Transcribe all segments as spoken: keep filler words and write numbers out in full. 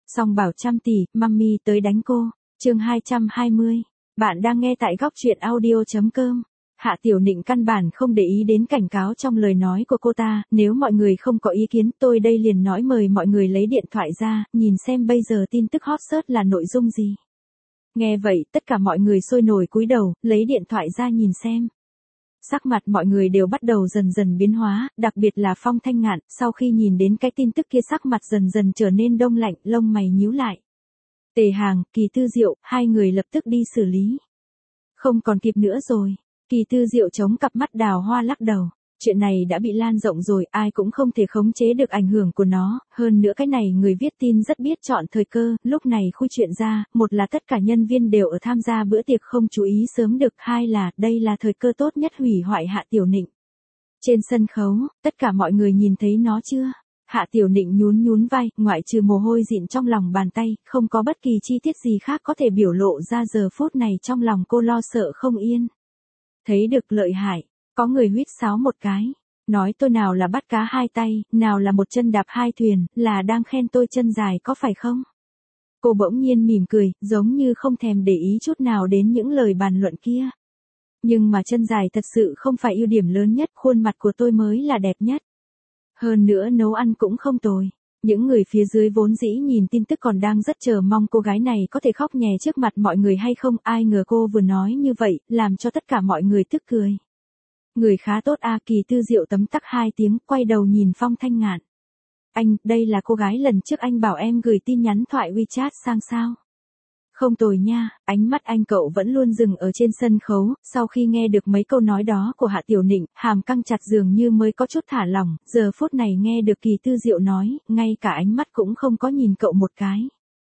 Song bảo trăm tỷ, mummy tới đánh cô. Chương hai trăm hai mươi. Bạn đang nghe tại góc truyện audio chấm com. Hạ Tiểu Nịnh căn bản không để ý đến cảnh cáo trong lời nói của cô ta, nếu mọi người không có ý kiến, tôi đây liền nói mời mọi người lấy điện thoại ra, nhìn xem bây giờ tin tức hot search là nội dung gì. Nghe vậy, tất cả mọi người sôi nổi cúi đầu, lấy điện thoại ra nhìn xem. Sắc mặt mọi người đều bắt đầu dần dần biến hóa, đặc biệt là Phong Thanh Ngạn, sau khi nhìn đến cái tin tức kia sắc mặt dần dần trở nên đông lạnh, lông mày nhíu lại. Tề Hàng, Kỳ Tư Diệu, hai người lập tức đi xử lý. Không còn kịp nữa rồi. Kỳ Tư Diệu chống cặp mắt đào hoa lắc đầu. Chuyện này đã bị lan rộng rồi, ai cũng không thể khống chế được ảnh hưởng của nó, hơn nữa cái này người viết tin rất biết chọn thời cơ, lúc này khui chuyện ra, một là tất cả nhân viên đều ở tham gia bữa tiệc không chú ý sớm được, hai là đây là thời cơ tốt nhất hủy hoại Hạ Tiểu Nịnh. Trên sân khấu, tất cả mọi người nhìn thấy nó chưa? Hạ Tiểu Nịnh nhún nhún vai, ngoại trừ mồ hôi dịn trong lòng bàn tay, không có bất kỳ chi tiết gì khác có thể biểu lộ ra giờ phút này trong lòng cô lo sợ không yên. Thấy được lợi hại. Có người huýt sáo một cái, nói tôi nào là bắt cá hai tay, nào là một chân đạp hai thuyền, là đang khen tôi chân dài có phải không? Cô bỗng nhiên mỉm cười, giống như không thèm để ý chút nào đến những lời bàn luận kia. Nhưng mà chân dài thật sự không phải ưu điểm lớn nhất, khuôn mặt của tôi mới là đẹp nhất. Hơn nữa nấu ăn cũng không tồi. Những người phía dưới vốn dĩ nhìn tin tức còn đang rất chờ mong cô gái này có thể khóc nhè trước mặt mọi người hay không, ai ngờ cô vừa nói như vậy, làm cho tất cả mọi người tức cười. Người khá tốt a. Kỳ Tư Diệu tấm tắc hai tiếng, quay đầu nhìn Phong Thanh Ngạn. Anh, đây là cô gái lần trước anh bảo em gửi tin nhắn thoại WeChat sang sao? Không tồi nha, ánh mắt anh cậu vẫn luôn dừng ở trên sân khấu, sau khi nghe được mấy câu nói đó của Hạ Tiểu Nịnh, hàm căng chặt dường như mới có chút thả lỏng, giờ phút này nghe được Kỳ Tư Diệu nói, ngay cả ánh mắt cũng không có nhìn cậu một cái.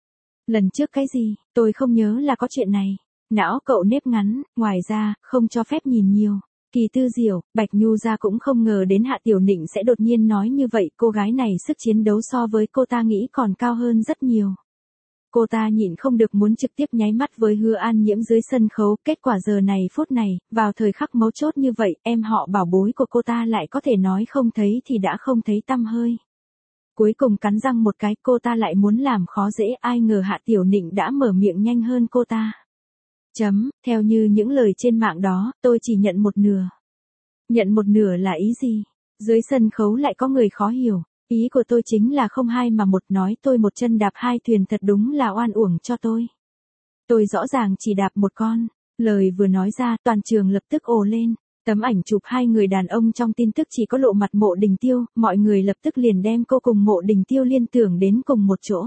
Lần trước cái gì, tôi không nhớ là có chuyện này. Não cậu nếp ngắn, ngoài ra, không cho phép nhìn nhiều. Kỳ Tư Diệu, Bạch Nhu gia cũng không ngờ đến Hạ Tiểu Nịnh sẽ đột nhiên nói như vậy, cô gái này sức chiến đấu so với cô ta nghĩ còn cao hơn rất nhiều. Cô ta nhịn không được muốn trực tiếp nháy mắt với Hứa An Nhiễm dưới sân khấu, kết quả giờ này phút này, vào thời khắc mấu chốt như vậy, em họ bảo bối của cô ta lại có thể nói không thấy thì đã không thấy tăm hơi. Cuối cùng cắn răng một cái, cô ta lại muốn làm khó dễ, ai ngờ Hạ Tiểu Nịnh đã mở miệng nhanh hơn cô ta. Chấm, theo như những lời trên mạng đó, tôi chỉ nhận một nửa. Nhận một nửa là ý gì? Dưới sân khấu lại có người khó hiểu. Ý của tôi chính là không hai mà một, nói tôi một chân đạp hai thuyền thật đúng là oan uổng cho tôi. Tôi rõ ràng chỉ đạp một con. Lời vừa nói ra, toàn trường lập tức ồ lên. Tấm ảnh chụp hai người đàn ông trong tin tức chỉ có lộ mặt Mộ Đình Tiêu, mọi người lập tức liền đem cô cùng Mộ Đình Tiêu liên tưởng đến cùng một chỗ.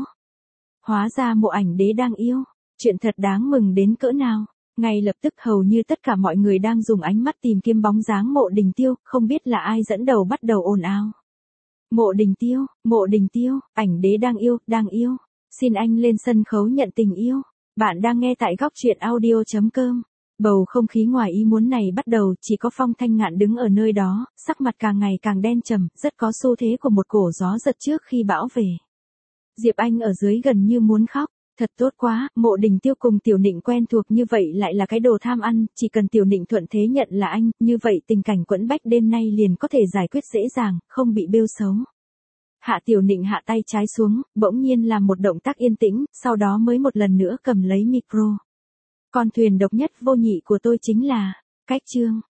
Hóa ra Mộ Ảnh Đế đang yêu. Chuyện thật đáng mừng đến cỡ nào. Ngay lập tức hầu như tất cả mọi người đang dùng ánh mắt tìm kiếm bóng dáng Mộ Đình Tiêu, không biết là ai dẫn đầu bắt đầu ồn ào. Mộ Đình Tiêu, Mộ Đình Tiêu, Ảnh Đế đang yêu, đang yêu. Xin anh lên sân khấu nhận tình yêu. Bạn đang nghe tại góc truyện audio chấm com. Bầu không khí ngoài ý muốn này bắt đầu, chỉ có Phong Thanh Ngạn đứng ở nơi đó, sắc mặt càng ngày càng đen trầm, rất có xu thế của một cổ gió giật trước khi bão về. Diệp Anh ở dưới gần như muốn khóc. Thật tốt quá, Mộ Đình Tiêu cùng Tiểu Nịnh quen thuộc như vậy lại là cái đồ tham ăn, chỉ cần Tiểu Nịnh thuận thế nhận là anh, như vậy tình cảnh quẫn bách đêm nay liền có thể giải quyết dễ dàng, không bị bêu xấu. Hạ Tiểu Nịnh hạ tay trái xuống, bỗng nhiên làm một động tác yên tĩnh, sau đó mới một lần nữa cầm lấy micro. Con thuyền độc nhất vô nhị của tôi chính là, cách chương.